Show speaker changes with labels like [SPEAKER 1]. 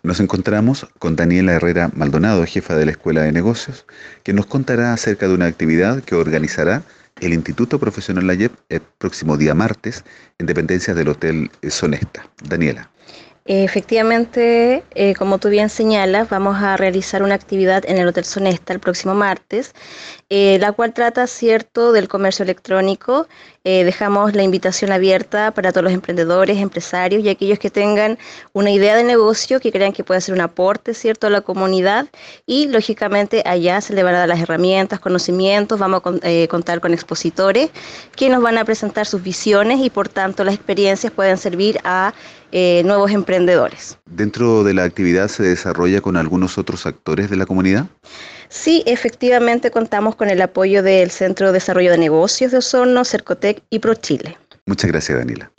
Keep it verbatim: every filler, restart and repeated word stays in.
[SPEAKER 1] Nos encontramos con Daniela Herrera Maldonado, jefa de la Escuela de Negocios, que nos contará acerca de una actividad que organizará el Instituto Profesional Layep el próximo día martes en dependencias del Hotel Sonesta. Daniela.
[SPEAKER 2] Efectivamente, eh, como tú bien señalas, vamos a realizar una actividad en el Hotel Sonesta el próximo martes, eh, la cual trata, cierto, del comercio electrónico. Eh, dejamos la invitación abierta para todos los emprendedores, empresarios y aquellos que tengan una idea de negocio, que crean que puede ser un aporte, cierto, a la comunidad, y lógicamente allá se le van a dar las herramientas, conocimientos, vamos a con- eh, contar con expositores que nos van a presentar sus visiones y por tanto las experiencias pueden servir a eh, nuevos emprendedores.
[SPEAKER 1] ¿Dentro de la actividad se desarrolla con algunos otros actores de la comunidad?
[SPEAKER 2] Sí, efectivamente contamos con el apoyo del Centro de Desarrollo de Negocios de Osorno, Cercotec y ProChile.
[SPEAKER 1] Muchas gracias, Daniela.